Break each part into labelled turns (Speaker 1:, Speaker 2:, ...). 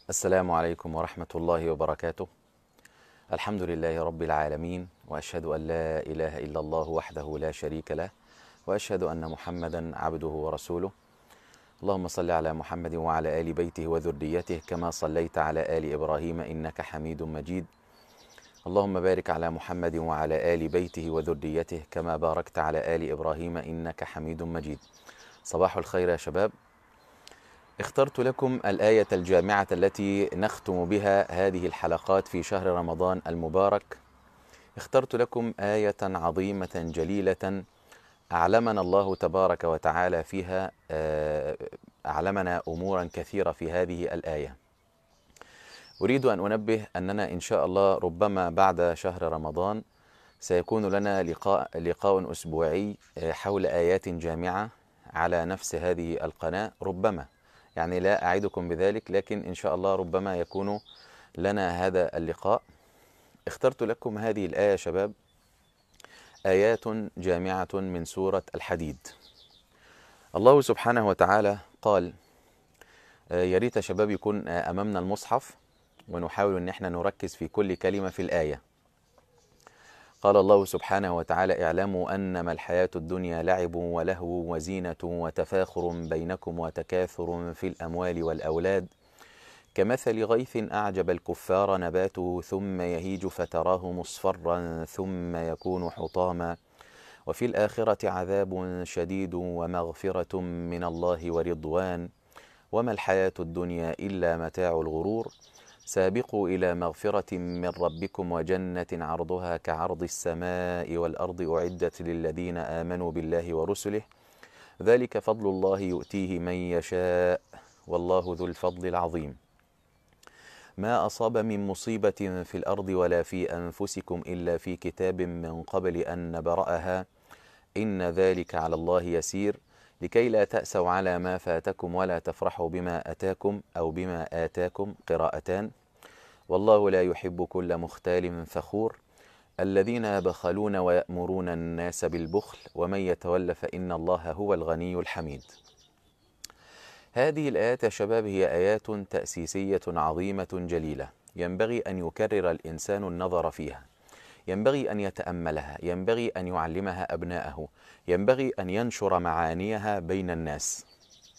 Speaker 1: السلام عليكم ورحمة الله وبركاته. الحمد لله رب العالمين، وأشهد أن لا إله إلا الله وحده لا شريك له، وأشهد أن محمدا عبده ورسوله. اللهم صل على محمد وعلى آل بيته وذريته كما صليت على آل إبراهيم إنك حميد مجيد. اللهم بارك على محمد وعلى آل بيته وذريته كما باركت على آل إبراهيم إنك حميد مجيد. صباح الخير يا شباب. اخترت لكم الآية الجامعة التي نختم بها هذه الحلقات في شهر رمضان المبارك. اخترت لكم آية عظيمة جليلة أعلمنا الله تبارك وتعالى فيها، أعلمنا أمورا كثيرة في هذه الآية. أريد أن أنبه أننا إن شاء الله ربما بعد شهر رمضان سيكون لنا لقاء أسبوعي حول آيات جامعة على نفس هذه القناة. ربما، يعني لا أعدكم بذلك، لكن إن شاء الله ربما يكون لنا هذا اللقاء. اخترت لكم هذه الآية يا شباب، آيات جامعة من سورة الحديد. الله سبحانه وتعالى قال، يا ريت يا شباب يكون أمامنا المصحف ونحاول أن احنا نركز في كل كلمة في الآية. قال الله سبحانه وتعالى: اعلموا أنما الحياة الدنيا لعب ولهو وزينة وتفاخر بينكم وتكاثر في الأموال والأولاد كمثل غيث أعجب الكفار نباته ثم يهيج فتراه مصفرا ثم يكون حطاما وفي الآخرة عذاب شديد ومغفرة من الله ورضوان وما الحياة الدنيا إلا متاع الغرور سابقوا إلى مغفرة من ربكم وجنة عرضها كعرض السماء والأرض أعدت للذين آمنوا بالله ورسله ذلك فضل الله يؤتيه من يشاء والله ذو الفضل العظيم. ما أصاب من مصيبة في الأرض ولا في أنفسكم إلا في كتاب من قبل أن نبرأها إن ذلك على الله يسير لكي لا تأسوا على ما فاتكم ولا تفرحوا بما أتاكم أو بما آتاكم، قراءتان. والله لا يحب كل مختال فخور الذين يبخلون ويأمرون الناس بالبخل ومن يتول فإن الله هو الغني الحميد. هذه الآيات يا شباب هي آيات تأسيسية عظيمة جليلة، ينبغي أن يكرر الإنسان النظر فيها، ينبغي أن يتأملها، ينبغي أن يعلمها أبناءه، ينبغي أن ينشر معانيها بين الناس.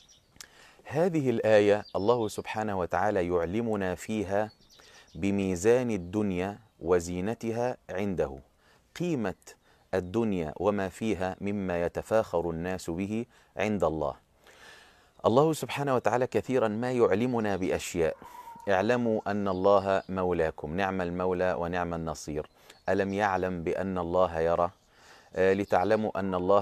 Speaker 1: هذه الآية الله سبحانه وتعالى يعلمنا فيها بميزان الدنيا وزينتها عنده، قيمة الدنيا وما فيها مما يتفاخر الناس به عند الله. الله سبحانه وتعالى كثيرا ما يعلمنا بأشياء. اعلموا أن الله مولاكم، نعم المولى ونعم النصير. ألم يعلم بأن الله يرى؟ لتعلموا أن الله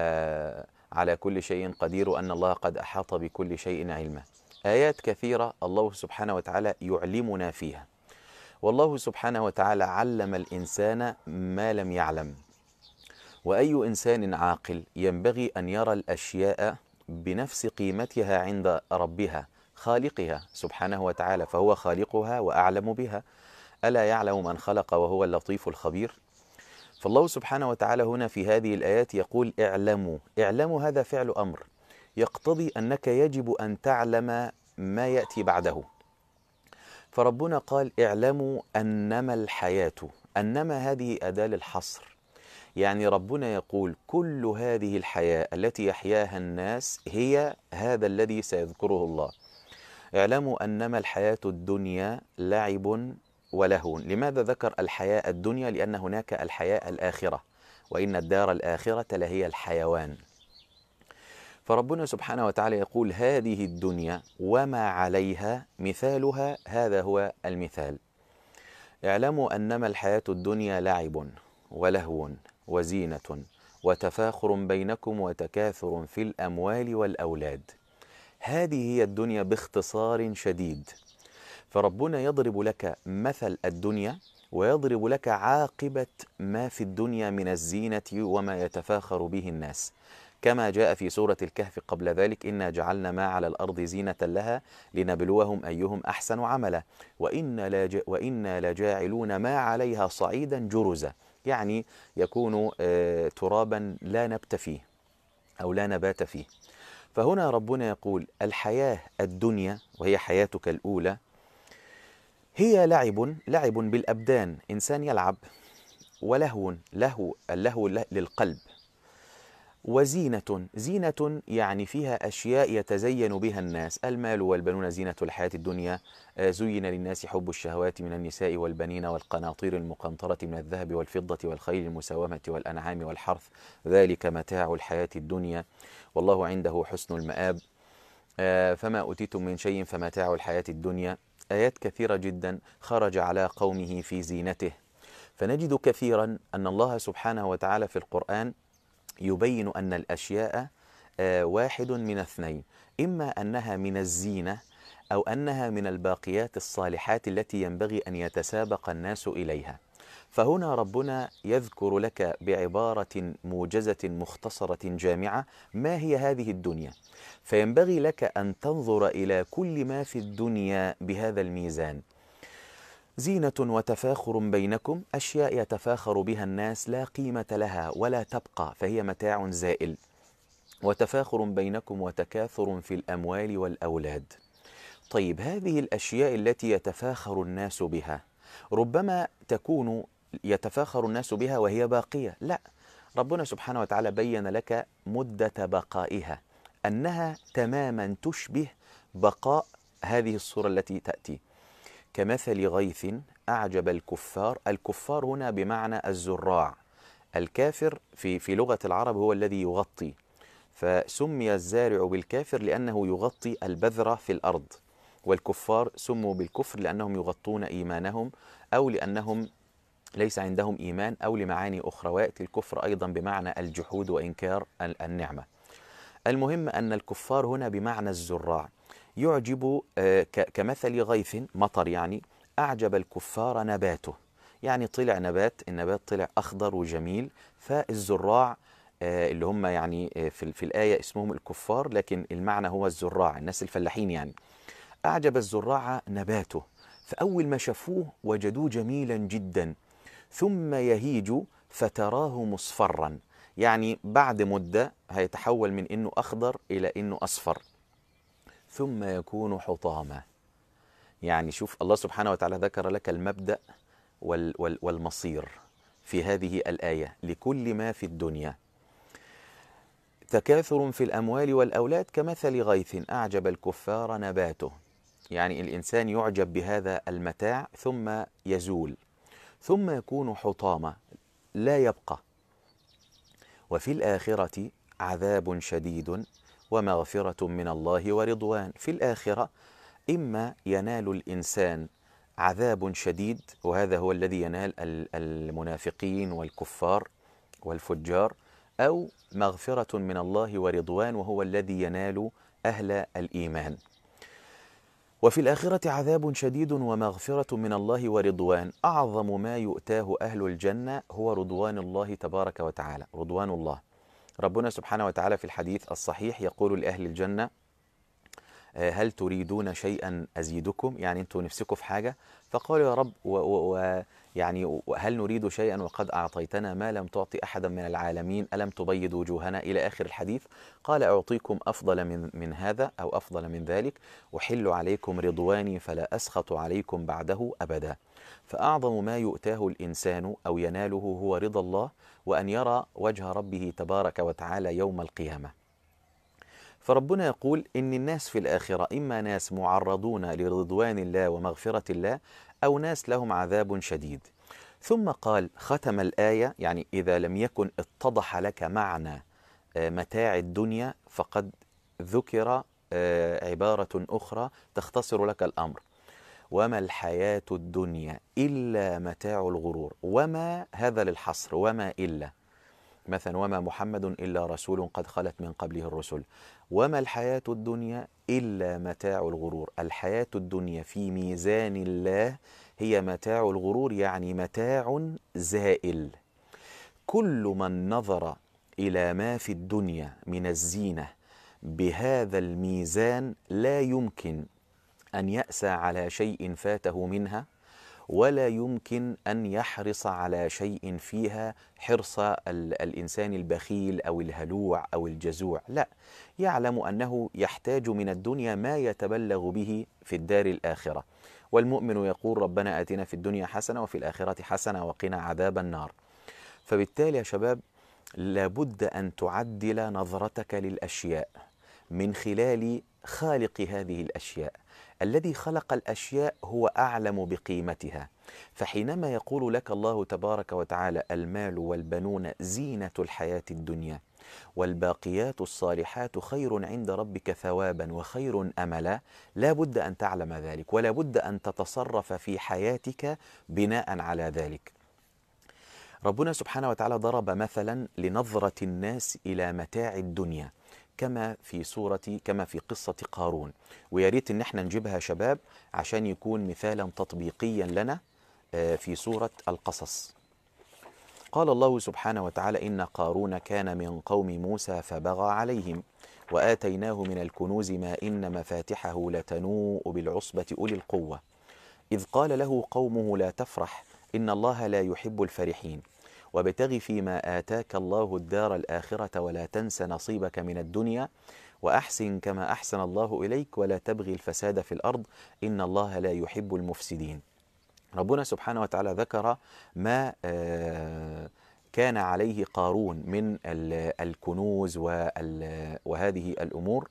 Speaker 1: على كل شيء قدير وأن الله قد أحاط بكل شيء علما. آيات كثيرة الله سبحانه وتعالى يعلمنا فيها. والله سبحانه وتعالى علم الإنسان ما لم يعلم، وأي إنسان عاقل ينبغي أن يرى الأشياء بنفس قيمتها عند ربها خالقها سبحانه وتعالى، فهو خالقها وأعلم بها. ألا يعلم من خلق وهو اللطيف الخبير؟ فالله سبحانه وتعالى هنا في هذه الآيات يقول اعلموا. اعلموا هذا فعل أمر يقتضي أنك يجب أن تعلم ما يأتي بعده. فربنا قال اعلموا أنما الحياة، أنما هذه أداة للحصر، يعني ربنا يقول كل هذه الحياة التي يحياها الناس هي هذا الذي سيذكره الله. اعلموا أنما الحياة الدنيا لعب ولهو. لماذا ذكر الحياة الدنيا؟ لأن هناك الحياة الآخرة، وإن الدار الآخرة لهي الحيوان. فربنا سبحانه وتعالى يقول هذه الدنيا وما عليها مثالها، هذا هو المثال. اعلموا أنما الحياة الدنيا لعب ولهو وزينة وتفاخر بينكم وتكاثر في الأموال والأولاد. هذه هي الدنيا باختصار شديد. فربنا يضرب لك مثل الدنيا ويضرب لك عاقبة ما في الدنيا من الزينة وما يتفاخر به الناس، كما جاء في سورة الكهف قبل ذلك: إنا جعلنا ما على الأرض زينة لها لنبلوهم أيهم أحسن عملا وإنا لجاعلون ما عليها صعيدا جرزا، يعني يكون ترابا لا نبت فيه أو لا نبات فيه. فهنا ربنا يقول الحياة الدنيا وهي حياتك الأولى هي لعب بالأبدان، إنسان يلعب، ولهو، اللهو للقلب، زينة يعني فيها أشياء يتزين بها الناس، المال والبنون زينة الحياة الدنيا، زين للناس حب الشهوات من النساء والبنين والقناطير المقنطرة من الذهب والفضة والخيل المسومة والأنعام والحرث، ذلك متاع الحياة الدنيا والله عنده حسن المآب، فما أوتيتم من شيء فمتاع الحياة الدنيا. آيات كثيرة جدا خرج على قومه في زينته. فنجد كثيرا أن الله سبحانه وتعالى في القرآن يبين أن الأشياء واحد من اثنين، إما أنها من الزينة أو أنها من الباقيات الصالحات التي ينبغي أن يتسابق الناس إليها. فهنا ربنا يذكر لك بعبارة موجزة مختصرة جامعة ما هي هذه الدنيا، فينبغي لك أن تنظر إلى كل ما في الدنيا بهذا الميزان. زينة وتفاخر بينكم، أشياء يتفاخر بها الناس لا قيمة لها ولا تبقى، فهي متاع زائل. وتفاخر بينكم وتكاثر في الأموال والأولاد. طيب هذه الأشياء التي يتفاخر الناس بها ربما تكون يتفاخر الناس بها وهي باقية، لا، ربنا سبحانه وتعالى بين لك مدة بقائها، أنها تماما تشبه بقاء هذه الصورة التي تأتي. كمثل غيث أعجب الكفار، الكفار هنا بمعنى الزراع، الكافر في لغة العرب هو الذي يغطي، فسمي الزارع بالكافر لأنه يغطي البذرة في الأرض، والكفار سموا بالكفر لأنهم يغطون إيمانهم، أو لأنهم ليس عندهم إيمان، أو لمعاني أخرى، ويأتي الكفر أيضا بمعنى الجحود وإنكار النعمة. المهم أن الكفار هنا بمعنى الزراع، يعجب كمثل غيث مطر، يعني أعجب الكفار نباته، يعني طلع نبات، النبات طلع أخضر وجميل، فالزراع اللي هم يعني في الآية اسمهم الكفار، لكن المعنى هو الزراع، الناس الفلاحين يعني. أعجب الزراع نباته، فأول ما شافوه وجدوه جميلا جدا، ثم يهيج فتراه مصفرا، يعني بعد مدة هيتحول من إنه أخضر إلى إنه أصفر، ثم يكون حطاما. يعني شوف الله سبحانه وتعالى ذكر لك المبدأ والمصير في هذه الآية لكل ما في الدنيا. تكاثر في الأموال والأولاد كمثل غيث أعجب الكفار نباته، يعني الإنسان يعجب بهذا المتاع ثم يزول، ثم يكون حطاما لا يبقى. وفي الآخرة عذاب شديد ومغفرة من الله ورضوان. في الآخرة إما ينال الإنسان عذاب شديد، وهذا هو الذي ينال المنافقين والكفار والفجار، أو مغفرة من الله ورضوان، وهو الذي ينال أهل الإيمان. وفي الآخرة عذاب شديد ومغفرة من الله ورضوان، أعظم ما يؤتاه أهل الجنة هو رضوان الله تبارك وتعالى، رضوان الله. ربنا سبحانه وتعالى في الحديث الصحيح يقول لأهل الجنة: هل تريدون شيئا أزيدكم؟ يعني أنتوا نفسكم في حاجة؟ فقالوا: يا رب، يعني هل نريد شيئا وقد أعطيتنا ما لم تعطي أحدا من العالمين، ألم تبيض وجوهنا، إلى آخر الحديث. قال: أعطيكم أفضل من هذا أو أفضل من ذلك، أحل عليكم رضواني فلا أسخط عليكم بعده أبدا. فأعظم ما يؤتاه الإنسان أو يناله هو رضا الله، وأن يرى وجه ربه تبارك وتعالى يوم القيامة. فربنا يقول إن الناس في الآخرة إما ناس معرضون لرضوان الله ومغفرة الله، أو ناس لهم عذاب شديد. ثم قال ختم الآية، يعني إذا لم يكن اتضح لك معنى متاع الدنيا، فقد ذكر عبارة أخرى تختصر لك الأمر: وما الحياة الدنيا إلا متاع الغرور. وما هذا للحصر، وما إلا، مثلا وما محمد إلا رسول قد خلت من قبله الرسل. وما الحياة الدنيا إلا متاع الغرور. الحياة الدنيا في ميزان الله هي متاع الغرور، يعني متاع زائل. كل من نظر إلى ما في الدنيا من الزينة بهذا الميزان لا يمكن أن يأسى على شيء فاته منها، ولا يمكن أن يحرص على شيء فيها حرص الإنسان البخيل أو الهلوع أو الجزوع، لا، يعلم أنه يحتاج من الدنيا ما يتبلغ به في الدار الآخرة. والمؤمن يقول ربنا آتنا في الدنيا حسنة وفي الآخرة حسنة وقنا عذاب النار. فبالتالي يا شباب لابد أن تعدل نظرتك للأشياء من خلال خالق هذه الأشياء. الذي خلق الأشياء هو أعلم بقيمتها. فحينما يقول لك الله تبارك وتعالى المال والبنون زينة الحياة الدنيا والباقيات الصالحات خير عند ربك ثوابا وخير أملا، لا بد أن تعلم ذلك، ولا بد أن تتصرف في حياتك بناء على ذلك. ربنا سبحانه وتعالى ضرب مثلا لنظرة الناس إلى متاع الدنيا كما في قصة قارون، ويا ريت ان احنا نجيبها شباب عشان يكون مثالا تطبيقيا لنا في سورة القصص. قال الله سبحانه وتعالى إن قارون كان من قوم موسى فبغى عليهم وآتيناه من الكنوز ما إن مفاتحه لتنوء بالعصبة أولي القوة إذ قال له قومه لا تفرح إن الله لا يحب الفرحين وابتغ فيما آتاك الله الدار الآخرة ولا تنس نصيبك من الدنيا وأحسن كما أحسن الله إليك ولا تبغي الفساد في الأرض إن الله لا يحب المفسدين. ربنا سبحانه وتعالى ذكر ما كان عليه قارون من الكنوز وهذه الأمور،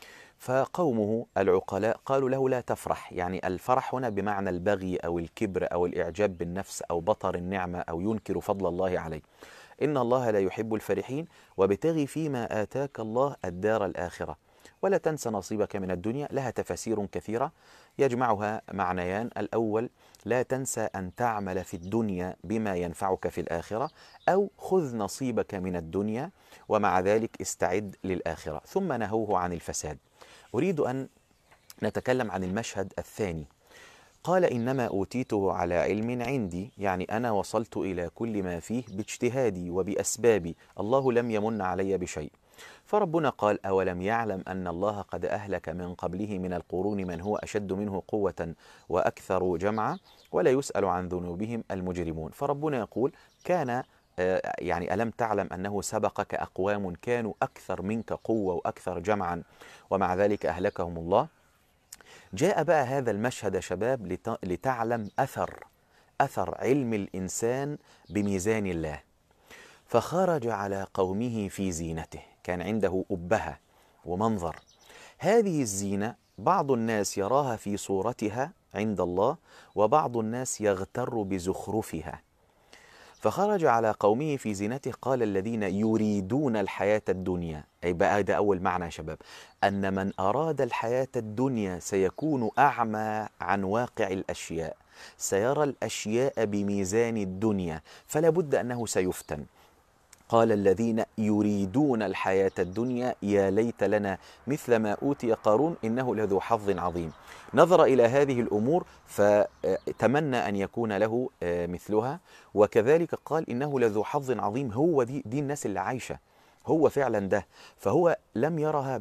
Speaker 1: فقومه العقلاء قالوا له لا تفرح، يعني الفرح هنا بمعنى البغي أو الكبر أو الإعجاب بالنفس أو بطر النعمة أو ينكر فضل الله عليه. إن الله لا يحب الفرحين وابتغ فيما آتاك الله الدار الآخرة ولا تنس نصيبك من الدنيا. لها تفاسير كثيرة يجمعها معنيان: الأول لا تنسى أن تعمل في الدنيا بما ينفعك في الآخرة، أو خذ نصيبك من الدنيا ومع ذلك استعد للآخرة. ثم نهوه عن الفساد. أريد أن نتكلم عن المشهد الثاني. قال إنما أوتيته على علم عندي، يعني أنا وصلت إلى كل ما فيه باجتهادي وبأسبابي، الله لم يمن علي بشيء. فربنا قال أولم يعلم أن الله قد أهلك من قبله من القرون من هو أشد منه قوة وأكثر جمعا ولا يسأل عن ذنوبهم المجرمون. فربنا يقول كان يعني ألم تعلم أنه سبقك أقوام كانوا أكثر منك قوة وأكثر جمعا ومع ذلك أهلكهم الله. جاء بقى هذا المشهد يا شباب لتعلم أثر علم الإنسان بميزان الله. فخرج على قومه في زينته، كان عنده أبهة ومنظر. هذه الزينة بعض الناس يراها في صورتها عند الله وبعض الناس يغتر بزخرفها. فخرج على قومه في زينته قال الذين يريدون الحياة الدنيا، أي بقى ده أول معنى يا شباب، أن من أراد الحياة الدنيا سيكون أعمى عن واقع الأشياء، سيرى الأشياء بميزان الدنيا، فلا بد أنه سيفتن. قال الذين يريدون الحياة الدنيا يا ليت لنا مثل ما أوتي قارون إنه لذو حظ عظيم. نظر إلى هذه الأمور فتمنى أن يكون له مثلها، وكذلك قال إنه لذو حظ عظيم. هو دي الناس اللي عايشة، هو فعلا ده. فهو لم يرها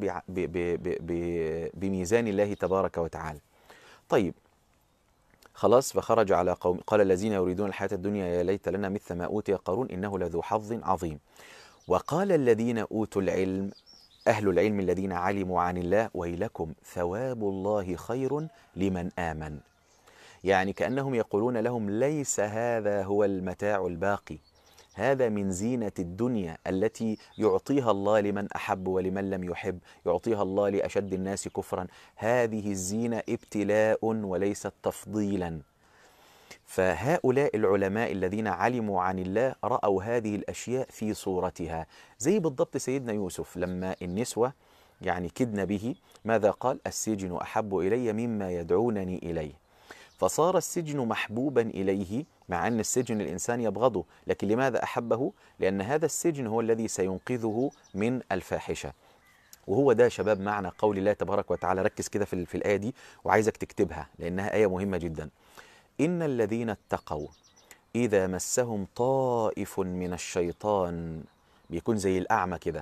Speaker 1: بميزان الله تبارك وتعالى. طيب خلاص، فخرج على قوم قال الذين يريدون الحياة الدنيا يا ليت لنا مثل ما أوتي قارون إنه لذو حظ عظيم. وقال الذين أوتوا العلم، أهل العلم الذين علموا عن الله، ويلكم ثواب الله خير لمن آمن. يعني كأنهم يقولون لهم ليس هذا هو المتاع الباقي، هذا من زينة الدنيا التي يعطيها الله لمن أحب ولمن لم يحب، يعطيها الله لأشد الناس كفرا. هذه الزينة ابتلاء وليست تفضيلا. فهؤلاء العلماء الذين علموا عن الله رأوا هذه الأشياء في صورتها، زي بالضبط سيدنا يوسف لما النسوة يعني كدن به، ماذا قال؟ السجن أحب إلي مما يدعونني إليه. فصار السجن محبوبا إليه، مع أن السجن الإنسان يبغضه، لكن لماذا أحبه؟ لأن هذا السجن هو الذي سينقذه من الفاحشة. وهو ده شباب معنى قول الله تبارك وتعالى. ركز كده في الآية دي وعايزك تكتبها لأنها آية مهمة جدا. إن الذين اتقوا إذا مسهم طائف من الشيطان، بيكون زي الأعمى كده،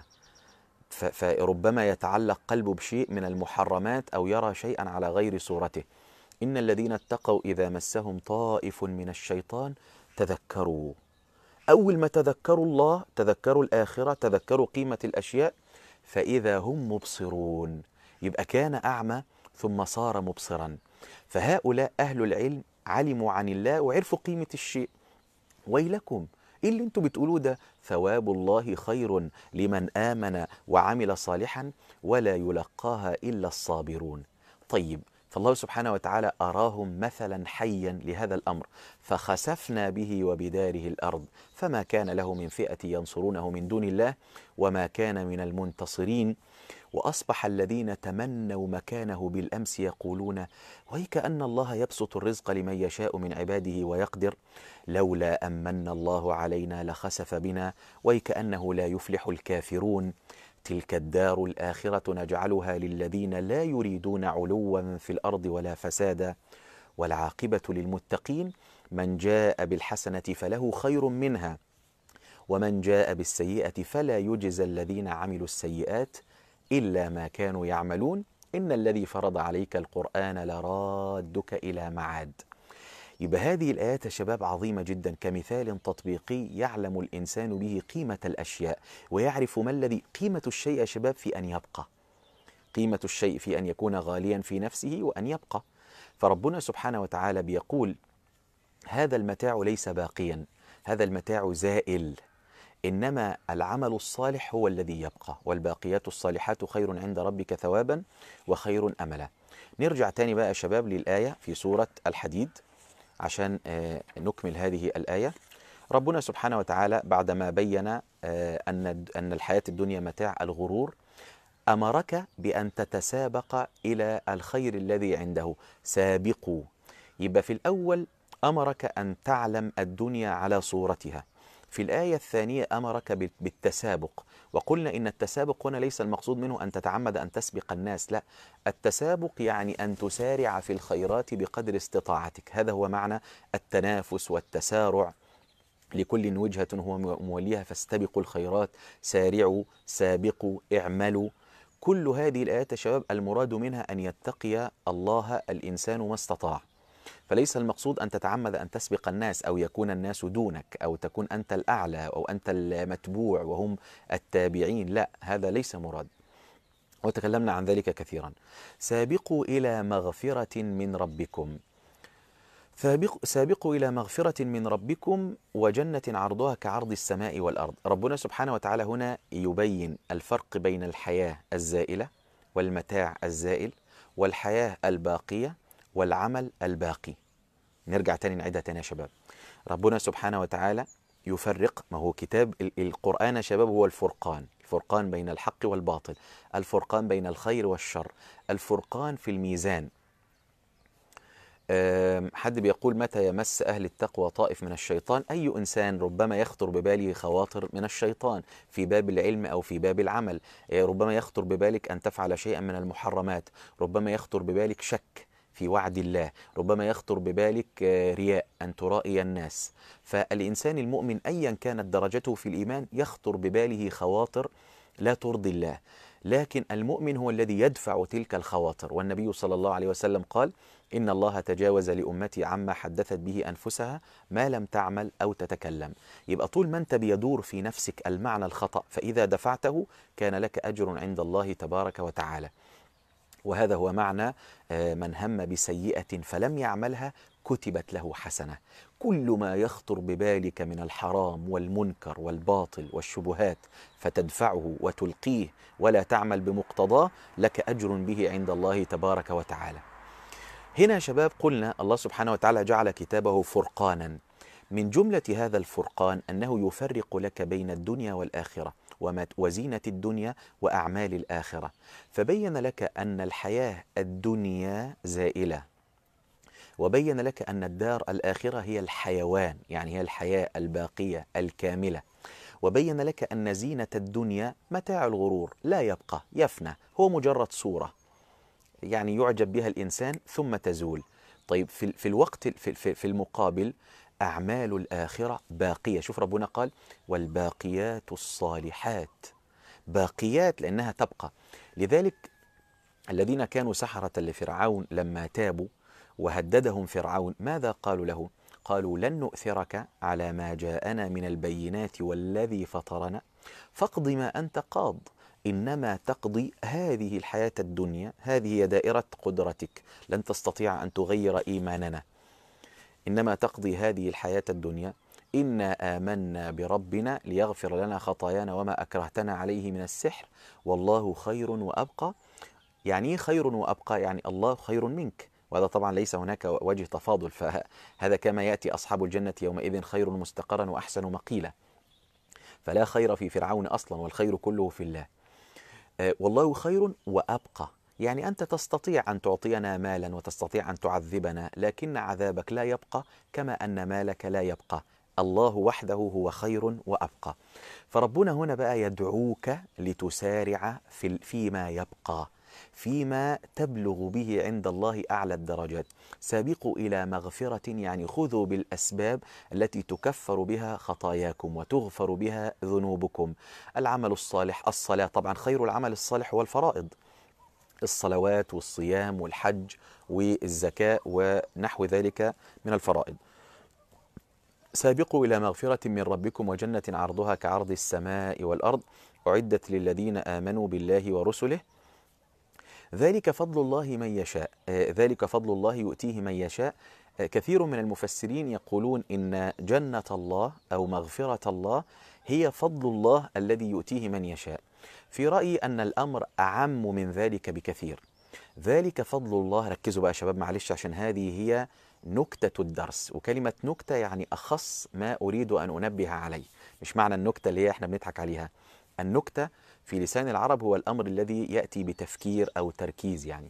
Speaker 1: فربما يتعلق قلبه بشيء من المحرمات أو يرى شيئا على غير صورته. إن الذين اتقوا إذا مسهم طائف من الشيطان تذكروا. أول ما تذكروا الله، تذكروا الآخرة، تذكروا قيمة الأشياء، فإذا هم مبصرون. يبقى كان أعمى ثم صار مبصرا. فهؤلاء أهل العلم علموا عن الله وعرفوا قيمة الشيء. ويلكم، إيه اللي انتوا بتقولوه ده؟ ثواب الله خير لمن آمن وعمل صالحا ولا يلقاها إلا الصابرون. طيب، فالله سبحانه وتعالى أراهم مثلا حيا لهذا الأمر، فخسفنا به وبداره الأرض فما كان له من فئة ينصرونه من دون الله وما كان من المنتصرين. وأصبح الذين تمنوا مكانه بالأمس يقولون ويك أن الله يبسط الرزق لمن يشاء من عباده ويقدر لولا أمن الله علينا لخسف بنا ويك أنه لا يفلح الكافرون. تلك الدار الآخرة نجعلها للذين لا يريدون علوا في الأرض ولا فسادا والعاقبة للمتقين من جاء بالحسنة فله خير منها ومن جاء بالسيئة فلا يجزى الذين عملوا السيئات إلا ما كانوا يعملون إن الذي فرض عليك القرآن لرادك إلى معاد. يبقى هذه الآيات يا شباب عظيمة جدا كمثال تطبيقي يعلم الإنسان به قيمة الأشياء ويعرف ما الذي قيمة الشيء يا شباب في أن يبقى. قيمة الشيء في أن يكون غاليا في نفسه وأن يبقى. فربنا سبحانه وتعالى بيقول هذا المتاع ليس باقيا، هذا المتاع زائل، إنما العمل الصالح هو الذي يبقى والباقيات الصالحات خير عند ربك ثوابا وخير أملا. نرجع تاني بقى يا شباب للآية في سورة الحديد عشان نكمل هذه الآية. ربنا سبحانه وتعالى بعدما بين أن الحياة الدنيا متاع الغرور أمرك بأن تتسابق إلى الخير الذي عنده. سابقوا. يبقى في الأول أمرك أن تعلم الدنيا على صورتها. في الآية الثانية أمرك بالتسابق، وقلنا إن التسابق هنا ليس المقصود منه أن تتعمد أن تسبق الناس، لا، التسابق يعني أن تسارع في الخيرات بقدر استطاعتك. هذا هو معنى التنافس والتسارع. لكل وجهة هو موليها فاستبقوا الخيرات، سارعوا، سابقوا، اعملوا. كل هذه الآيات يا شباب المراد منها أن يتقي الله الإنسان ما استطاع. فليس المقصود أن تتعمد أن تسبق الناس أو يكون الناس دونك أو تكون أنت الأعلى أو أنت المتبوع وهم التابعين، لا، هذا ليس مراد، وتكلمنا عن ذلك كثيرا. سابقوا إلى مغفرة من ربكم. سابقوا إلى مغفرة من ربكم وجنة عرضها كعرض السماء والأرض. ربنا سبحانه وتعالى هنا يبين الفرق بين الحياة الزائلة والمتاع الزائل والحياة الباقية والعمل الباقي. نرجع تاني نعيدها تاني يا شباب. ربنا سبحانه وتعالى يفرق، ما هو كتاب القرآن يا شباب هو الفرقان، الفرقان بين الحق والباطل، الفرقان بين الخير والشر، الفرقان في الميزان. حد بيقول متى يمس أهل التقوى طائف من الشيطان؟ أي إنسان ربما يخطر بباله خواطر من الشيطان في باب العلم أو في باب العمل. ربما يخطر ببالك أن تفعل شيئا من المحرمات، ربما يخطر ببالك شك في وعد الله، ربما يخطر ببالك رياء، أن ترائي الناس. فالإنسان المؤمن أيا كانت درجته في الإيمان يخطر بباله خواطر لا ترضي الله، لكن المؤمن هو الذي يدفع تلك الخواطر. والنبي صلى الله عليه وسلم قال إن الله تجاوز لأمتي عما حدثت به أنفسها ما لم تعمل أو تتكلم. يبقى طول ما أنت بيدور في نفسك المعنى الخطأ فإذا دفعته كان لك أجر عند الله تبارك وتعالى. وهذا هو معنى من هم بسيئة فلم يعملها كتبت له حسنة. كل ما يخطر ببالك من الحرام والمنكر والباطل والشبهات فتدفعه وتلقيه ولا تعمل بمقتضاه لك أجر به عند الله تبارك وتعالى. هنا يا شباب قلنا الله سبحانه وتعالى جعل كتابه فرقانا. من جملة هذا الفرقان أنه يفرق لك بين الدنيا والآخرة وزينة الدنيا وأعمال الآخرة، فبين لك أن الحياة الدنيا زائلة، وبين لك أن الدار الآخرة هي الحيوان، يعني هي الحياة الباقية الكاملة، وبين لك أن زينة الدنيا متاع الغرور لا يبقى، يفنى، هو مجرد صورة يعني يعجب بها الإنسان ثم تزول. طيب في الوقت في المقابل أعمال الآخرة باقية. شوف ربنا قال والباقيات الصالحات، باقيات لأنها تبقى. لذلك الذين كانوا سحرة لفرعون لما تابوا وهددهم فرعون، ماذا قالوا له؟ قالوا لن نؤثرك على ما جاءنا من البينات والذي فطرنا فاقض ما أنت قاض إنما تقضي هذه الحياة الدنيا، هذه هي دائرة قدرتك، لن تستطيع أن تغير إيماننا، إنما تقضي هذه الحياة الدنيا، إنا آمنا بربنا ليغفر لنا خطايانا وما أكرهتنا عليه من السحر والله خير وأبقى. يعني إيه خير وأبقى؟ يعني الله خير منك، وهذا طبعا ليس هناك وجه تفاضل، فهذا كما يأتي أصحاب الجنة يومئذ خير مستقرا وأحسن مقيلا، فلا خير في فرعون أصلا والخير كله في الله. والله خير وأبقى، يعني أنت تستطيع أن تعطينا مالا وتستطيع أن تعذبنا، لكن عذابك لا يبقى كما أن مالك لا يبقى، الله وحده هو خير وأبقى. فربنا هنا بقى يدعوك لتسارع فيما يبقى، فيما تبلغ به عند الله أعلى الدرجات. سابقوا إلى مغفرة، يعني خذوا بالأسباب التي تكفر بها خطاياكم وتغفر بها ذنوبكم. العمل الصالح، الصلاة، طبعا خير العمل الصالح هو الفرائض، الصلوات والصيام والحج والزكاة ونحو ذلك من الفرائض. سابقوا إلى مغفرة من ربكم وجنة عرضها كعرض السماء والأرض أعدت للذين آمنوا بالله ورسله ذلك فضل الله من يشاء، ذلك فضل الله يؤتيه من يشاء. كثير من المفسرين يقولون إن جنة الله أو مغفرة الله هي فضل الله الذي يؤتيه من يشاء. في رأيي أن الأمر أعم من ذلك بكثير. ذلك فضل الله، ركزوا بقى يا شباب معلش عشان هذه هي نكتة الدرس، وكلمة نكتة يعني أخص ما أريد أن أنبه عليه، مش معنى النكتة اللي هي احنا بنضحك عليها. النكتة في لسان العرب هو الأمر الذي يأتي بتفكير أو تركيز. يعني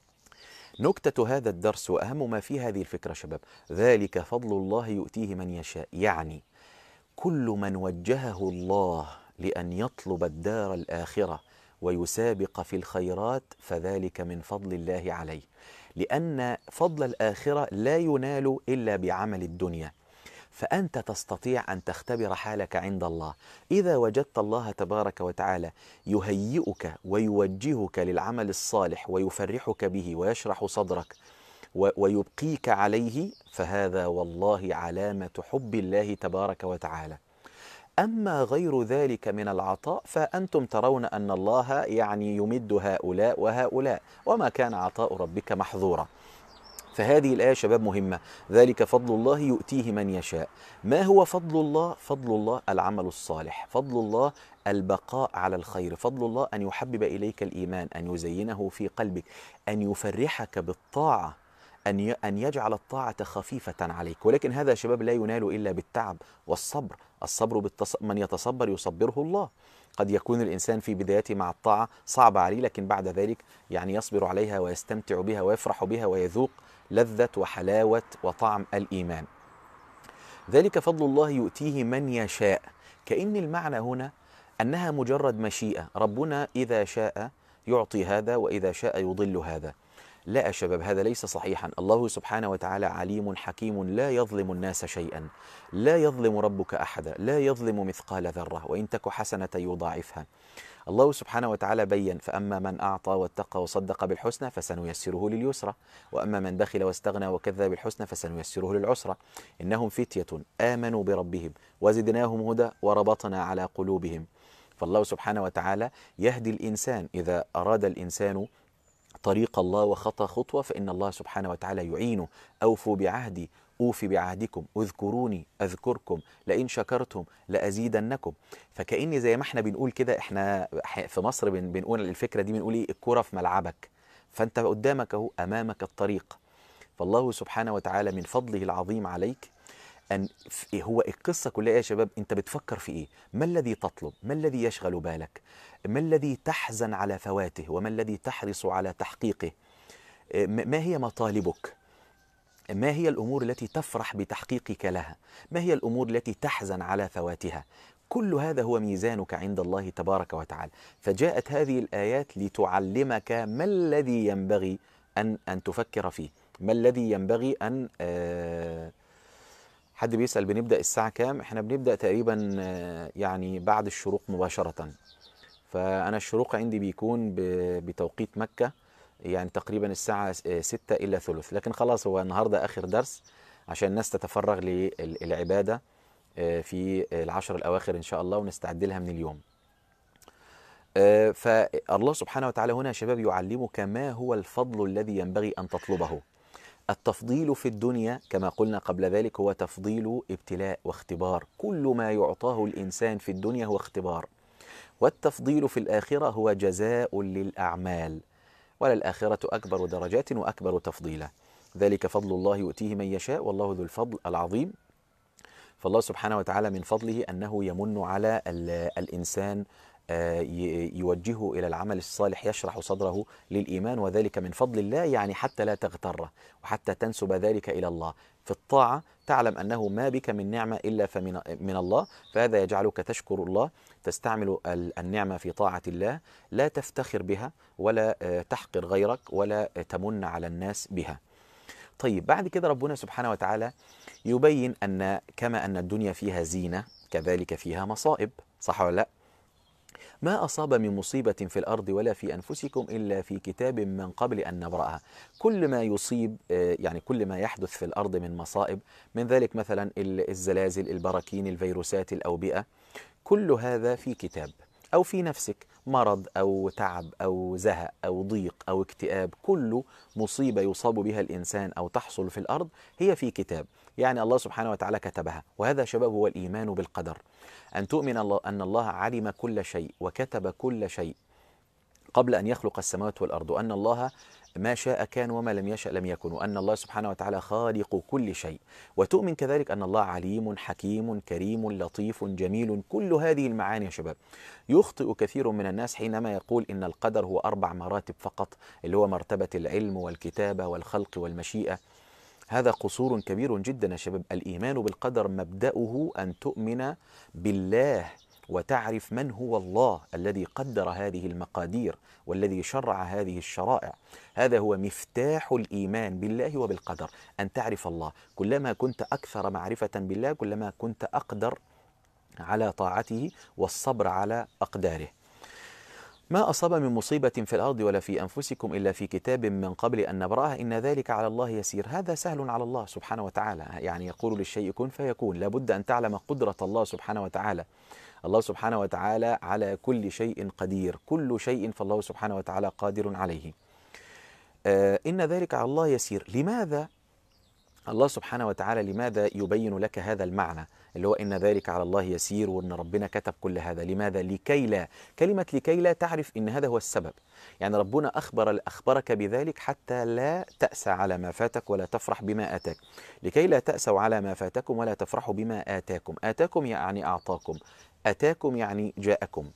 Speaker 1: نكتة هذا الدرس وأهم ما في هذه الفكرة شباب، ذلك فضل الله يؤتيه من يشاء، يعني كل من وجهه الله لأن يطلب الدار الآخرة ويسابق في الخيرات فذلك من فضل الله عليه، لأن فضل الآخرة لا ينال إلا بعمل الدنيا. فأنت تستطيع أن تختبر حالك عند الله إذا وجدت الله تبارك وتعالى يهيئك ويوجهك للعمل الصالح ويفرحك به ويشرح صدرك ويبقيك عليه، فهذا والله علامة حب الله تبارك وتعالى. أما غير ذلك من العطاء فأنتم ترون أن الله يعني يمد هؤلاء وهؤلاء وما كان عطاء ربك محظورا. فهذه الآية شباب مهمة، ذلك فضل الله يؤتيه من يشاء. ما هو فضل الله؟ فضل الله العمل الصالح، فضل الله البقاء على الخير، فضل الله أن يحبب إليك الإيمان، أن يزينه في قلبك، أن يفرحك بالطاعة، أن يجعل الطاعة خفيفة عليك. ولكن هذا يا شباب لا ينال إلا بالتعب والصبر. الصبر من يتصبر يصبره الله. قد يكون الإنسان في بدايته مع الطاعة صعب عليه، لكن بعد ذلك يعني يصبر عليها ويستمتع بها ويفرح بها ويذوق لذة وحلاوة وطعم الإيمان. ذلك فضل الله يؤتيه من يشاء، كأن المعنى هنا أنها مجرد مشيئة، ربنا إذا شاء يعطي هذا وإذا شاء يضل هذا. لا يا شباب، هذا ليس صحيحا. الله سبحانه وتعالى عليم حكيم لا يظلم الناس شيئا، لا يظلم ربك أحدا، لا يظلم مثقال ذرة وإن تك حسنة يضاعفها. الله سبحانه وتعالى بين، فأما من أعطى واتقى وصدق بالحسنى فسنيسره لليسرى، وأما من بخل واستغنى وكذب بالحسنى فسنيسره للعسرى. إنهم فتية آمنوا بربهم وزدناهم هدى وربطنا على قلوبهم. فالله سبحانه وتعالى يهدي الإنسان إذا أراد الإنسان طريق الله وخطى خطوة، فإن الله سبحانه وتعالى يعينه. أوفوا بعهدي أوفي بعهدكم اذكروني أذكركم لئن شكرتم لأزيدنكم. فكأني زي ما احنا بنقول كده، احنا في مصر بنقول الفكرة دي، بنقول ايه، الكرة في ملعبك، فأنت قدامك اهو، أمامك الطريق. فالله سبحانه وتعالى من فضله العظيم عليك أن هو القصة كلها يا شباب، أنت بتفكر في إيه؟ ما الذي تطلب؟ ما الذي يشغل بالك؟ ما الذي تحزن على فواته؟ وما الذي تحرص على تحقيقه؟ ما هي مطالبك؟ ما هي الأمور التي تفرح بتحقيقك لها؟ ما هي الأمور التي تحزن على فواتها؟ كل هذا هو ميزانك عند الله تبارك وتعالى. فجاءت هذه الآيات لتعلمك ما الذي ينبغي أن تفكر فيه، ما الذي ينبغي أن حد بيسأل بنبدأ الساعة كام؟ احنا بنبدأ تقريبا يعني بعد الشروق مباشرة. فأنا الشروق عندي بيكون بتوقيت مكة يعني تقريبا الساعة 6 إلا ثلث، لكن خلاص هو النهاردة آخر درس عشان الناس تتفرغ للعبادة في العشر الأواخر إن شاء الله، ونستعد لها من اليوم. فالله سبحانه وتعالى هنا يا شباب يعلمك ما هو الفضل الذي ينبغي أن تطلبه. التفضيل في الدنيا كما قلنا قبل ذلك هو تفضيل ابتلاء واختبار، كل ما يعطاه الإنسان في الدنيا هو اختبار. والتفضيل في الآخرة هو جزاء للأعمال، وللآخرة أكبر درجات وأكبر تفضيلا، ذلك فضل الله يؤتيه من يشاء والله ذو الفضل العظيم. فالله سبحانه وتعالى من فضله أنه يمن على الإنسان، يوجهه إلى العمل الصالح، يشرح صدره للإيمان، وذلك من فضل الله، يعني حتى لا تغتره وحتى تنسب ذلك إلى الله. في الطاعة تعلم أنه ما بك من نعمة إلا من الله، فهذا يجعلك تشكر الله، تستعمل النعمة في طاعة الله، لا تفتخر بها ولا تحقر غيرك ولا تمن على الناس بها. طيب بعد كده ربنا سبحانه وتعالى يبين أن كما أن الدنيا فيها زينة كذلك فيها مصائب، صح ولا لا؟ ما أصاب من مصيبة في الأرض ولا في أنفسكم إلا في كتاب من قبل أن نبرأها. كل ما يصيب يعني كل ما يحدث في الأرض من مصائب، من ذلك مثلا الزلازل، البراكين، الفيروسات، الأوبئة، كل هذا في كتاب. أو في نفسك مرض أو تعب أو زهق أو ضيق أو اكتئاب، كل مصيبة يصاب بها الإنسان أو تحصل في الأرض هي في كتاب، يعني الله سبحانه وتعالى كتبها. وهذا شباب هو الإيمان بالقدر، أن تؤمن أن الله علم كل شيء وكتب كل شيء قبل أن يخلق السماوات والأرض، وأن الله ما شاء كان وما لم يشأ لم يكن، وأن الله سبحانه وتعالى خالق كل شيء. وتؤمن كذلك أن الله عليم حكيم كريم لطيف جميل. كل هذه المعاني يا شباب يخطئ كثير من الناس حينما يقول إن القدر هو 4 مراتب فقط، اللي هو مرتبة العلم والكتابة والخلق والمشيئة. هذا قصور كبير جدا يا شباب. الإيمان بالقدر مبدأه أن تؤمن بالله وتعرف من هو الله الذي قدر هذه المقادير والذي شرع هذه الشرائع. هذا هو مفتاح الإيمان بالله وبالقدر، أن تعرف الله. كلما كنت أكثر معرفة بالله كلما كنت أقدر على طاعته والصبر على أقداره. ما أصاب من مصيبة في الأرض ولا في أنفسكم إلا في كتاب من قبل أن نبرأها إن ذلك على الله يسير. هذا سهل على الله سبحانه وتعالى، يعني يقول للشيء كن فيكون. لابد أن تعلم قدرة الله سبحانه وتعالى. الله سبحانه وتعالى على كل شيء قدير، كل شيء فالله سبحانه وتعالى قادر عليه. إن ذلك على الله يسير. لماذا الله سبحانه وتعالى لماذا يبين لك هذا المعنى اللي هو إن ذلك على الله يسير وإن ربنا كتب كل هذا؟ لماذا؟ لكي لا، كلمة لكي لا تعرف إن هذا هو السبب. يعني ربنا أخبرك بذلك حتى لا تأسى على ما فاتك ولا تفرح بما آتاك. لكي لا تأسوا على ما فاتكم ولا تفرحوا بما آتاكم. آتاكم يعني أعطاكم، أتاكم يعني جاءكم.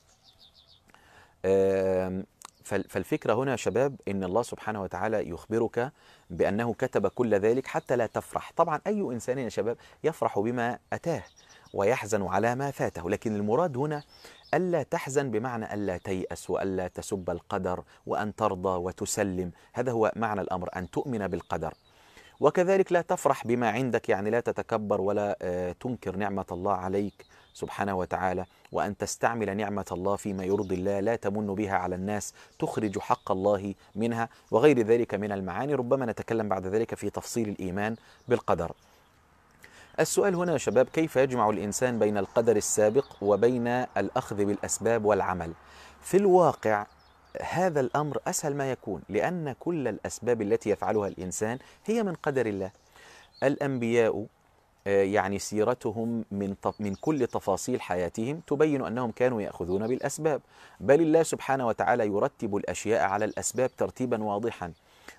Speaker 1: فالفكرة هنا يا شباب إن الله سبحانه وتعالى يخبرك بأنه كتب كل ذلك حتى لا تفرح. طبعا أي إنسان يا شباب يفرح بما أتاه ويحزن على ما فاته، لكن المراد هنا ألا تحزن بمعنى ألا تيأس وألا تسب القدر وأن ترضى وتسلم. هذا هو معنى الأمر، أن تؤمن بالقدر. وكذلك لا تفرح بما عندك، يعني لا تتكبر ولا تنكر نعمة الله عليك سبحانه وتعالى، وأن تستعمل نعمة الله فيما يرضي الله، لا تمن بها على الناس، تخرج حق الله منها، وغير ذلك من المعاني. ربما نتكلم بعد ذلك في تفصيل الإيمان بالقدر. السؤال هنا يا شباب، كيف يجمع الإنسان بين القدر السابق وبين الأخذ بالأسباب والعمل؟ في الواقع هذا الأمر أسهل ما يكون، لأن كل الأسباب التي يفعلها الإنسان هي من قدر الله. الأنبياء يعني سيرتهم من كل تفاصيل حياتهم تبين أنهم كانوا يأخذون بالأسباب، بل الله سبحانه وتعالى يرتب الأشياء على الأسباب ترتيبا واضحا،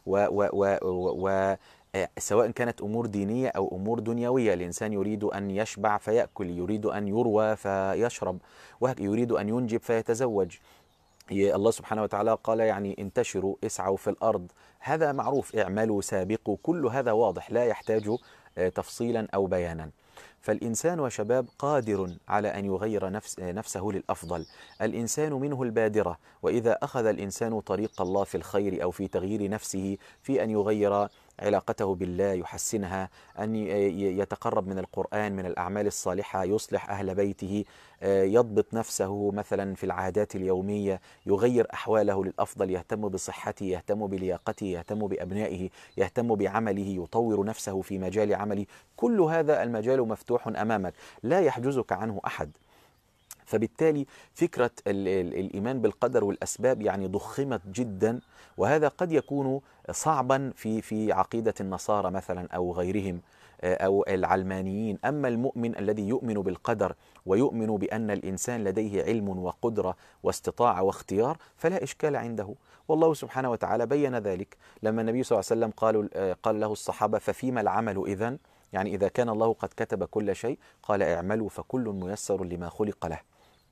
Speaker 1: سواء كانت أمور دينية أو أمور دنيوية. الإنسان يريد أن يشبع فيأكل، يريد أن يروى فيشرب، يريد أن ينجب فيتزوج. الله سبحانه وتعالى قال يعني انتشروا اسعوا في الأرض، هذا معروف، اعملوا سابقوا، كل هذا واضح لا يحتاج تفصيلا أو بيانا. فالإنسان وشباب قادر على أن يغير نفسه للأفضل. الإنسان منه البادرة، وإذا أخذ الإنسان طريق الله في الخير أو في تغيير نفسه، في أن يغير علاقته بالله يحسنها، أن يتقرب من القرآن، من الأعمال الصالحة، يصلح أهل بيته، يضبط نفسه مثلا في العادات اليومية، يغير أحواله للأفضل، يهتم بصحته، يهتم بلياقته، يهتم بأبنائه، يهتم بعمله، يطور نفسه في مجال عمله. كل هذا المجال مفتوح أمامك، لا يحجزك عنه أحد. فبالتالي فكرة الإيمان بالقدر والأسباب يعني ضخمت جدا، وهذا قد يكون صعبا في عقيدة النصارى مثلا أو غيرهم أو العلمانيين. أما المؤمن الذي يؤمن بالقدر ويؤمن بأن الإنسان لديه علم وقدرة واستطاعة واختيار فلا إشكال عنده. والله سبحانه وتعالى بين ذلك لما النبي صلى الله عليه وسلم قال له الصحابة: ففيما العمل إذن؟ يعني إذا كان الله قد كتب كل شيء، قال: اعملوا فكل ميسر لما خلق له.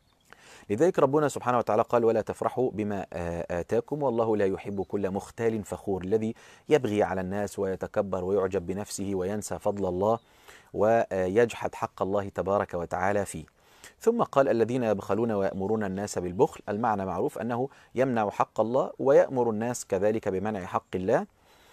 Speaker 1: لذلك ربنا سبحانه وتعالى قال: ولا تفرحوا بما آتاكم والله لا يحب كل مختال فخور، الذي يبغي على الناس ويتكبر ويعجب بنفسه وينسى فضل الله ويجحد حق الله تبارك وتعالى فيه. ثم قال: الذين يبخلون ويأمرون الناس بالبخل. المعنى معروف أنه يمنع حق الله ويأمر الناس كذلك بمنع حق الله.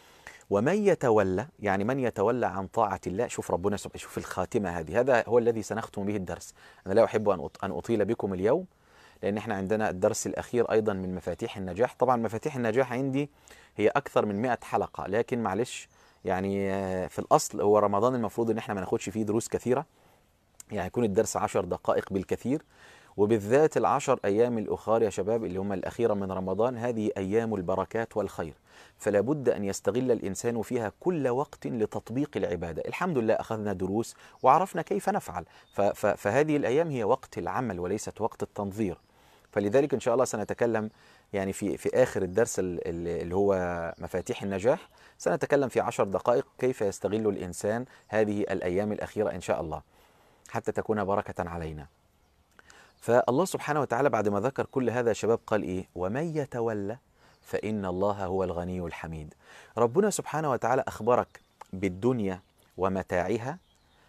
Speaker 1: ومن يتولى، يعني من يتولى عن طاعة الله. شوف ربنا سبحانه، شوف الخاتمة هذه، هذا هو الذي سنختم به الدرس. أنا لا أحب أن أطيل بكم اليوم، لأن احنا عندنا الدرس الأخير أيضا من مفاتيح النجاح. طبعا مفاتيح النجاح عندي هي أكثر من 100 حلقة، لكن معلش يعني في الأصل هو رمضان المفروض إن احنا ما ناخدش فيه دروس كثيرة، يعني يكون الدرس 10 دقائق بالكثير. وبالذات ال10 أيام الأخر يا شباب اللي هم الأخيرة من رمضان، هذه أيام البركات والخير، فلا بد أن يستغل الإنسان فيها كل وقت لتطبيق العبادة. الحمد لله أخذنا دروس وعرفنا كيف نفعل، فهذه الأيام هي وقت العمل وليست وقت التنظير. فلذلك إن شاء الله سنتكلم يعني في آخر الدرس اللي هو مفاتيح النجاح، سنتكلم في 10 دقائق كيف يستغل الإنسان هذه الأيام الأخيرة إن شاء الله حتى تكون بركة علينا. فالله سبحانه وتعالى بعد ما ذكر كل هذا يا شباب قال إيه؟ ومن يتولى فإن الله هو الغني الحميد. ربنا سبحانه وتعالى أخبرك بالدنيا ومتاعها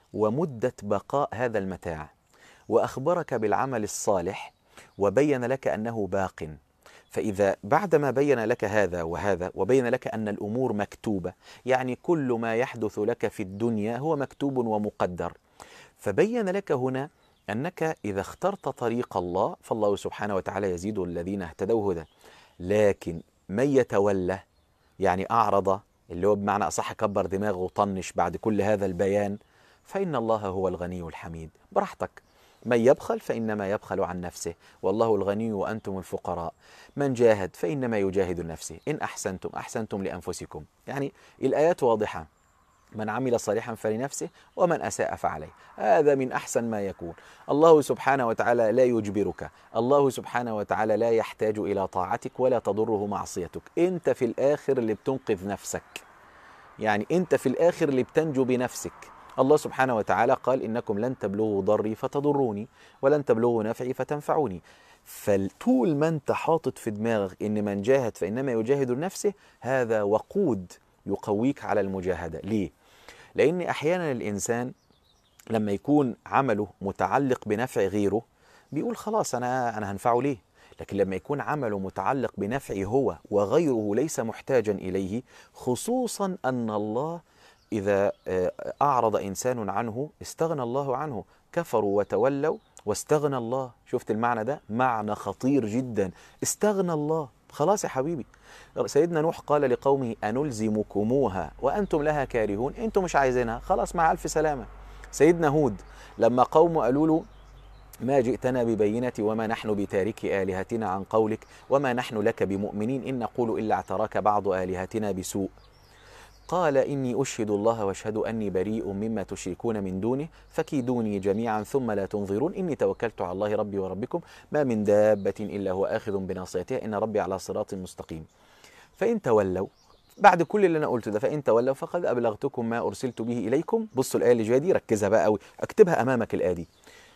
Speaker 1: ومدة بقاء هذا المتاع، وأخبرك بالعمل الصالح وبين لك أنه باق. فإذا بعدما بين لك هذا وهذا وبين لك أن الأمور مكتوبة، يعني كل ما يحدث لك في الدنيا هو مكتوب ومقدر، فبين لك هنا أنك إذا اخترت طريق الله فالله سبحانه وتعالى يزيد الذين اهتدوا هدى. لكن من يتولى يعني أعرض، اللي هو بمعنى أصح كبر دماغه وطنش بعد كل هذا البيان، فإن الله هو الغني الحميد. براحتك. من يبخل فإنما يبخل عن نفسه والله الغني وأنتم الفقراء. من جاهد فإنما يجاهد نفسه. إن أحسنتم أحسنتم لأنفسكم. يعني الآيات واضحة. من عمل صالحا فلنفسه ومن أساء فعليه. هذا من أحسن ما يكون. الله سبحانه وتعالى لا يجبرك، الله سبحانه وتعالى لا يحتاج إلى طاعتك ولا تضره معصيتك. أنت في الآخر اللي بتنقذ نفسك، يعني أنت في الآخر اللي بتنجو بنفسك. الله سبحانه وتعالى قال: إنكم لن تبلغوا ضري فتضروني ولن تبلغوا نفعي فتنفعوني. فطول ما أنت حاطط في دماغك إن من جاهد فإنما يجاهد نفسه، هذا وقود يقويك على المجاهدة. ليه؟ لأن أحيانا الإنسان لما يكون عمله متعلق بنفع غيره بيقول خلاص أنا هنفعه ليه؟ لكن لما يكون عمله متعلق بنفعه هو وغيره ليس محتاجا إليه، خصوصا أن الله إذا أعرض إنسان عنه استغنى الله عنه. كفروا وتولوا واستغنى الله. شفت المعنى ده؟ معنى خطير جدا. استغنى الله، خلاص يا حبيبي. سيدنا نوح قال لقومه: أنلزمكموها وأنتم لها كارهون. أنتم مش عايزينها، خلاص مع ألف سلامة. سيدنا هود لما قومه قالوا له: ما جئتنا ببينة وما نحن بتارك آلهتنا عن قولك وما نحن لك بمؤمنين إن نقول إلا اعتراك بعض آلهتنا بسوء، قال: إني أشهد الله واشهد أني بريء مما تشركون من دونه فكيدوني جميعا ثم لا تنظرون إني توكلت على الله ربي وربكم ما من دابة إلا هو آخذ بناصيتها إن ربي على صراط مستقيم. فإن تولوا، بعد كل اللي أنا قلته ده، فإن تولوا فقد أبلغتكم ما أرسلت به إليكم. بصوا الآية اللي جاية دي، ركزها بقى قوي، اكتبها أمامك الآية دي: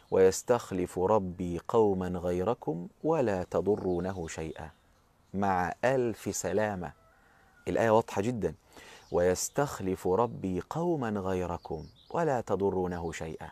Speaker 1: ويستخلف ربي قوما غيركم ولا تضرونه شيئا. مع ألف سلامة. الآية واضحة جدا. ويستخلف ربي قوما غيركم ولا تضرونه شيئا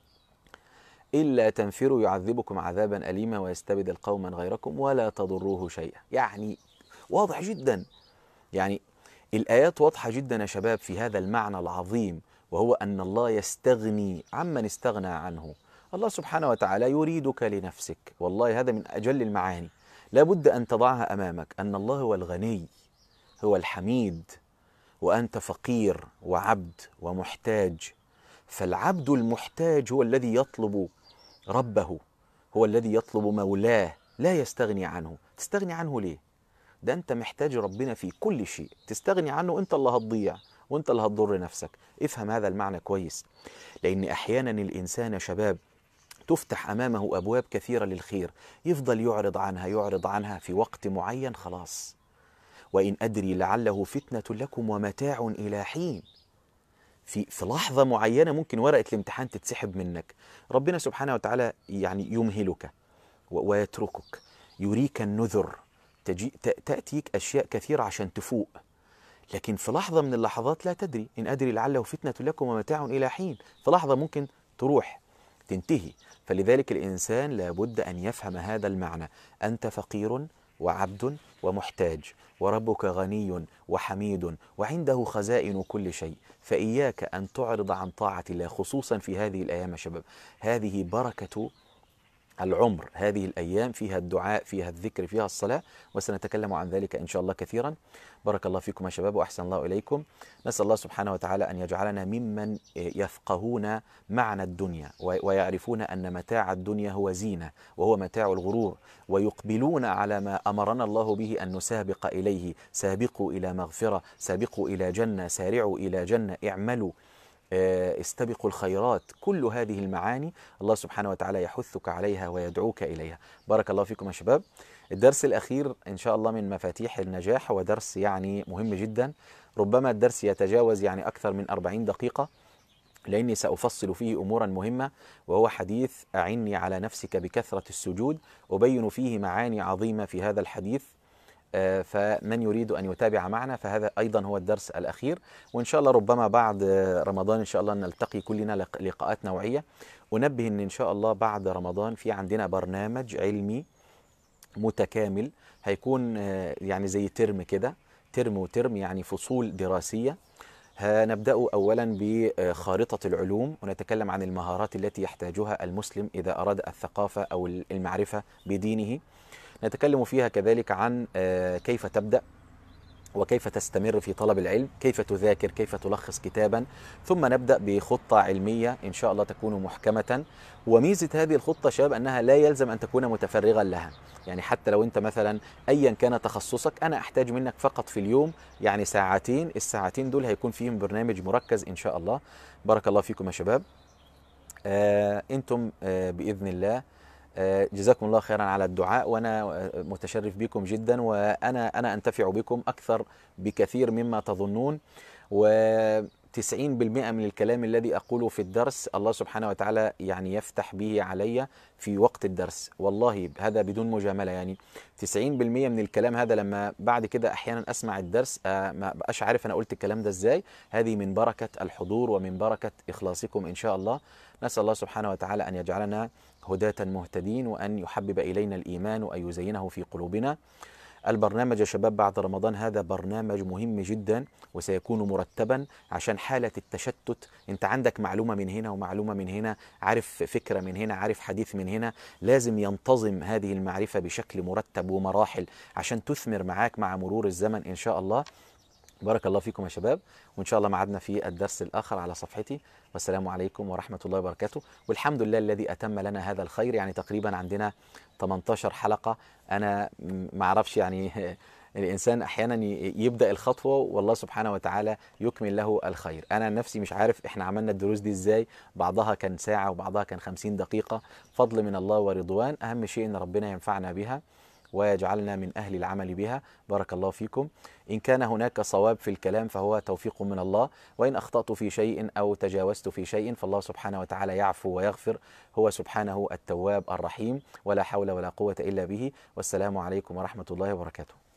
Speaker 1: إلا تنفروا يعذبكم عذابا أليما ويستبدل قوما غيركم ولا تضروه شيئا. يعني واضح جدا. يعني الآيات واضحة جدا يا شباب في هذا المعنى العظيم، وهو أن الله يستغني عمن استغنى عنه. الله سبحانه وتعالى يريدك لنفسك، والله هذا من أجل المعاني لا بد أن تضعها أمامك، أن الله هو الغني، هو الحميد، وأنت فقير وعبد ومحتاج. فالعبد المحتاج هو الذي يطلب ربه، هو الذي يطلب مولاه، لا يستغني عنه. تستغني عنه ليه؟ ده أنت محتاج ربنا في كل شيء، تستغني عنه أنت اللي هتضيع وأنت اللي هتضر نفسك. افهم هذا المعنى كويس، لأن أحيانا الإنسان يا شباب تفتح أمامه أبواب كثيرة للخير، يفضل يعرض عنها يعرض عنها في وقت معين، خلاص. وإن أدري لعله فتنة لكم ومتاع إلى حين. في لحظة معينة ممكن ورقة الامتحان تتسحب منك، ربنا سبحانه وتعالى يعني يمهلك ويتركك، يريك النذر، تأتيك أشياء كثيرة عشان تفوق. لكن في لحظة من اللحظات لا تدري، إن أدري لعله فتنة لكم ومتاع إلى حين، في لحظة ممكن تروح تنتهي. فلذلك الإنسان لابد أن يفهم هذا المعنى، أنت فقير وعبد ومحتاج، وربك غني وحميد وعنده خزائن كل شيء. فإياك أن تعرض عن طاعة الله، خصوصا في هذه الأيام يا شباب. هذه بركة العمر، هذه الأيام فيها الدعاء، فيها الذكر، فيها الصلاة، وسنتكلم عن ذلك إن شاء الله كثيرا. بارك الله فيكم يا شباب وأحسن الله إليكم. نسأل الله سبحانه وتعالى أن يجعلنا ممن يفقهون معنى الدنيا، ويعرفون أن متاع الدنيا هو زينة وهو متاع الغرور، ويقبلون على ما أمرنا الله به أن نسابق إليه. سابقوا إلى مغفرة، سابقوا إلى جنة، سارعوا إلى جنة، اعملوا، استبقوا الخيرات. كل هذه المعاني الله سبحانه وتعالى يحثك عليها ويدعوك إليها. بارك الله فيكم يا شباب. الدرس الأخير إن شاء الله من مفاتيح النجاح، هو درس يعني مهم جدا. ربما الدرس يتجاوز يعني أكثر من 40 دقيقة، لأني سأفصل فيه أمورا مهمة، وهو حديث أعني على نفسك بكثرة السجود. أبين فيه معاني عظيمة في هذا الحديث، فمن يريد أن يتابع معنا فهذا أيضا هو الدرس الأخير. وإن شاء الله ربما بعد رمضان إن شاء الله نلتقي كلنا لقاءات نوعية. أنبه إن شاء الله بعد رمضان في عندنا برنامج علمي متكامل، هيكون يعني زي ترم كده، ترم وترم، يعني فصول دراسية. هنبدأ أولا بخارطة العلوم، ونتكلم عن المهارات التي يحتاجها المسلم إذا أراد الثقافة أو المعرفة بدينه. نتكلم فيها كذلك عن كيف تبدأ وكيف تستمر في طلب العلم، كيف تذاكر، كيف تلخص كتابا. ثم نبدأ بخطة علمية إن شاء الله تكون محكمة. وميزة هذه الخطة شباب أنها لا يلزم أن تكون متفرغا لها، يعني حتى لو أنت مثلا أيا كان تخصصك، أنا أحتاج منك فقط في اليوم يعني ساعتين، الساعتين دول هيكون فيهم برنامج مركز إن شاء الله. بارك الله فيكم يا شباب. أنتم بإذن الله جزاكم الله خيرا على الدعاء، وأنا متشرف بكم جدا، وأنا أنتفع بكم أكثر بكثير مما تظنون. و90% من الكلام الذي أقوله في الدرس الله سبحانه وتعالى يعني يفتح به علي في وقت الدرس، والله هذا بدون مجاملة. يعني 90% من الكلام هذا لما بعد كده أحيانا أسمع الدرس ما بقاش عارف أنا قلت الكلام ده إزاي. هذه من بركة الحضور ومن بركة إخلاصكم إن شاء الله. نسأل الله سبحانه وتعالى أن يجعلنا هداة مهتدين، وأن يحبب إلينا الإيمان وأن يزينه في قلوبنا. البرنامج يا شباب بعد رمضان هذا برنامج مهم جدا، وسيكون مرتبا عشان حالة التشتت. انت عندك معلومة من هنا ومعلومة من هنا، عارف فكرة من هنا، عارف حديث من هنا، لازم ينتظم هذه المعرفة بشكل مرتب ومراحل عشان تثمر معاك مع مرور الزمن إن شاء الله. بارك الله فيكم يا شباب، وإن شاء الله معادنا في الدرس الآخر على صفحتي. والسلام عليكم ورحمة الله وبركاته. والحمد لله الذي أتم لنا هذا الخير، يعني تقريبا عندنا 18 حلقة. أنا ما أعرفش يعني الإنسان أحيانا يبدأ الخطوة والله سبحانه وتعالى يكمل له الخير. أنا نفسي مش عارف إحنا عملنا الدروس دي إزاي، بعضها كان ساعة وبعضها كان 50 دقيقة، فضل من الله ورضوان. أهم شيء إن ربنا ينفعنا بها ويجعلنا من أهل العمل بها. بارك الله فيكم. إن كان هناك صواب في الكلام فهو توفيق من الله، وإن أخطأت في شيء أو تجاوزت في شيء فالله سبحانه وتعالى يعفو ويغفر، هو سبحانه التواب الرحيم، ولا حول ولا قوة إلا به. والسلام عليكم ورحمة الله وبركاته.